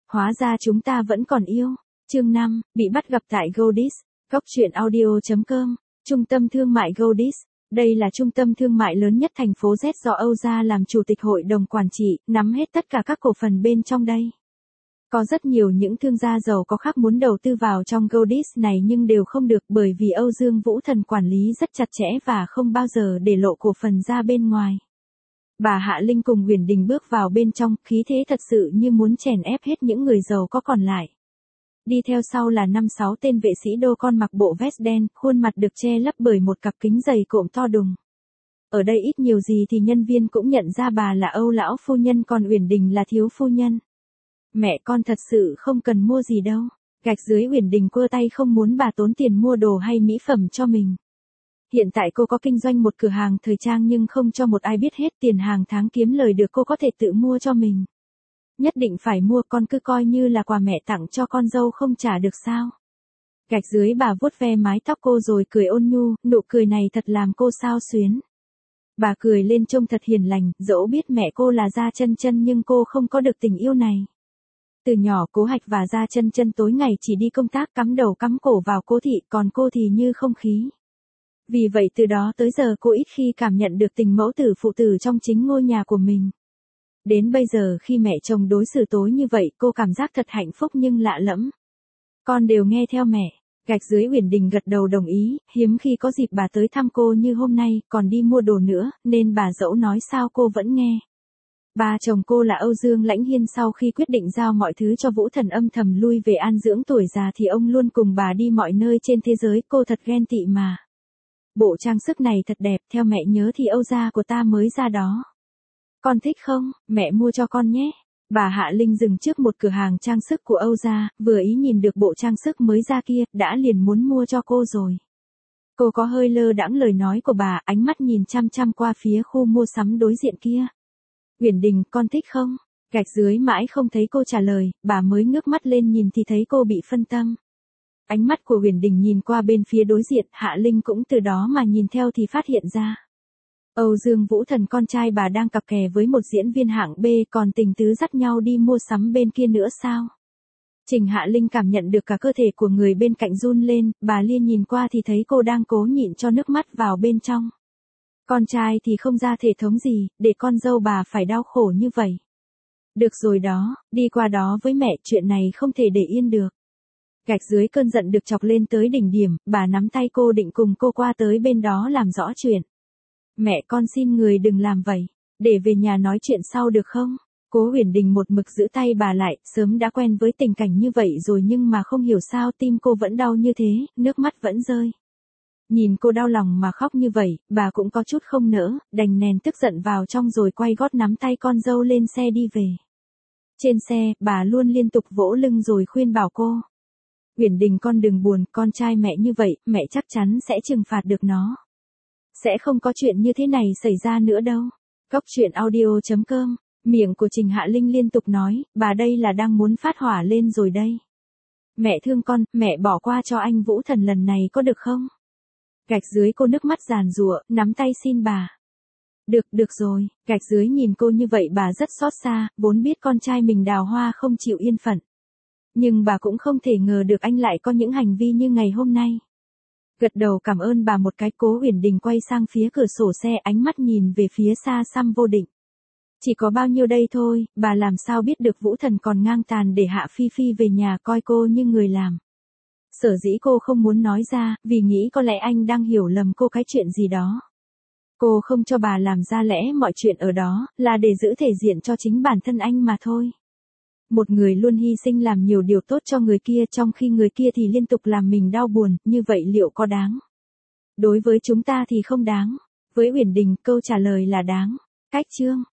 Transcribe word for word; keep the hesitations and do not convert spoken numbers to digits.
hóa ra chúng ta vẫn còn yêu. Chương năm, bị bắt gặp tại Goldis. Góc truyện audio chấm com. Trung tâm thương mại Goldis. Đây là trung tâm thương mại lớn nhất thành phố Z do Âu Gia làm chủ tịch hội đồng quản trị, nắm hết tất cả các cổ phần bên trong đây. Có rất nhiều những thương gia giàu có khác muốn đầu tư vào trong Goldis này nhưng đều không được bởi vì Âu Dương Vũ Thần quản lý rất chặt chẽ và không bao giờ để lộ cổ phần ra bên ngoài. Bà Hạ Linh cùng Uyển Đình bước vào bên trong, khí thế thật sự như muốn chèn ép hết những người giàu có còn lại. Đi theo sau là năm sáu tên vệ sĩ đô con mặc bộ vest đen, khuôn mặt được che lấp bởi một cặp kính dày cộm to đùng. Ở đây ít nhiều gì thì nhân viên cũng nhận ra bà là Âu lão phu nhân còn Uyển Đình là thiếu phu nhân. Mẹ con thật sự không cần mua gì đâu. Gạch dưới Uyển Đình quơ tay không muốn bà tốn tiền mua đồ hay mỹ phẩm cho mình. Hiện tại cô có kinh doanh một cửa hàng thời trang nhưng không cho một ai biết hết, tiền hàng tháng kiếm lời được cô có thể tự mua cho mình. Nhất định phải mua, con cứ coi như là quà mẹ tặng cho con dâu không trả được sao. Gạch dưới bà vuốt ve mái tóc cô rồi cười ôn nhu, nụ cười này thật làm cô xao xuyến. Bà cười lên trông thật hiền lành, dẫu biết mẹ cô là Gia Chân Chân nhưng cô không có được tình yêu này. Từ nhỏ Cố Hạch và Gia Chân Chân tối ngày chỉ đi công tác cắm đầu cắm cổ vào Cố thị, còn cô thì như không khí. Vì vậy từ đó tới giờ cô ít khi cảm nhận được tình mẫu tử phụ tử trong chính ngôi nhà của mình. Đến bây giờ khi mẹ chồng đối xử tối như vậy cô cảm giác thật hạnh phúc nhưng lạ lẫm. Con đều nghe theo mẹ. Gạch dưới Uyển Đình gật đầu đồng ý, hiếm khi có dịp bà tới thăm cô như hôm nay, còn đi mua đồ nữa, nên bà dẫu nói sao cô vẫn nghe. Ba chồng cô là Âu Dương Lãnh Hiên sau khi quyết định giao mọi thứ cho Vũ Thần âm thầm lui về an dưỡng tuổi già thì ông luôn cùng bà đi mọi nơi trên thế giới, cô thật ghen tị mà. Bộ trang sức này thật đẹp, theo mẹ nhớ thì Âu gia của ta mới ra đó. Con thích không, mẹ mua cho con nhé. Bà Hạ Linh dừng trước một cửa hàng trang sức của Âu gia, vừa ý nhìn được bộ trang sức mới ra kia, đã liền muốn mua cho cô rồi. Cô có hơi lơ đãng lời nói của bà, ánh mắt nhìn chăm chăm qua phía khu mua sắm đối diện kia. Uyển Đình, con thích không? Gạch dưới mãi không thấy cô trả lời, bà mới ngước mắt lên nhìn thì thấy cô bị phân tâm. Ánh mắt của Uyển Đình nhìn qua bên phía đối diện, Hạ Linh cũng từ đó mà nhìn theo thì phát hiện ra. Âu Dương Vũ Thần con trai bà đang cặp kè với một diễn viên hạng B, còn tình tứ dắt nhau đi mua sắm bên kia nữa sao? Trình Hạ Linh cảm nhận được cả cơ thể của người bên cạnh run lên, bà Liên nhìn qua thì thấy cô đang cố nhịn cho nước mắt vào bên trong. Con trai thì không ra thể thống gì, để con dâu bà phải đau khổ như vậy. Được rồi đó, đi qua đó với mẹ, chuyện này không thể để yên được. Gạch dưới cơn giận được chọc lên tới đỉnh điểm, bà nắm tay cô định cùng cô qua tới bên đó làm rõ chuyện. Mẹ con xin người đừng làm vậy, để về nhà nói chuyện sau được không? Cố Uyển Đình một mực giữ tay bà lại, sớm đã quen với tình cảnh như vậy rồi nhưng mà không hiểu sao tim cô vẫn đau như thế, nước mắt vẫn rơi. Nhìn cô đau lòng mà khóc như vậy, bà cũng có chút không nỡ, đành nén tức giận vào trong rồi quay gót nắm tay con dâu lên xe đi về. Trên xe, bà luôn liên tục vỗ lưng rồi khuyên bảo cô. Uyển Đình con đừng buồn, con trai mẹ như vậy, mẹ chắc chắn sẽ trừng phạt được nó. Sẽ không có chuyện như thế này xảy ra nữa đâu. Góc truyện audio chấm com. Miệng của Trình Hạ Linh liên tục nói, bà đây là đang muốn phát hỏa lên rồi đây. Mẹ thương con, mẹ bỏ qua cho anh Vũ Thần lần này có được không? Gạch dưới cô nước mắt giàn giụa, nắm tay xin bà. Được, được rồi, gạch dưới nhìn cô như vậy bà rất xót xa, vốn biết con trai mình đào hoa không chịu yên phận. Nhưng bà cũng không thể ngờ được anh lại có những hành vi như ngày hôm nay. Gật đầu cảm ơn bà một cái, Cố Uyển Đình quay sang phía cửa sổ xe, ánh mắt nhìn về phía xa xăm vô định. Chỉ có bao nhiêu đây thôi, bà làm sao biết được Vũ Thần còn ngang tàn để Hạ Phi Phi về nhà coi cô như người làm. Sở dĩ cô không muốn nói ra, vì nghĩ có lẽ anh đang hiểu lầm cô cái chuyện gì đó. Cô không cho bà làm ra lẽ mọi chuyện ở đó, là để giữ thể diện cho chính bản thân anh mà thôi. Một người luôn hy sinh làm nhiều điều tốt cho người kia trong khi người kia thì liên tục làm mình đau buồn, như vậy liệu có đáng? Đối với chúng ta thì không đáng. Với Uyển Đình, câu trả lời là đáng. Cách chương.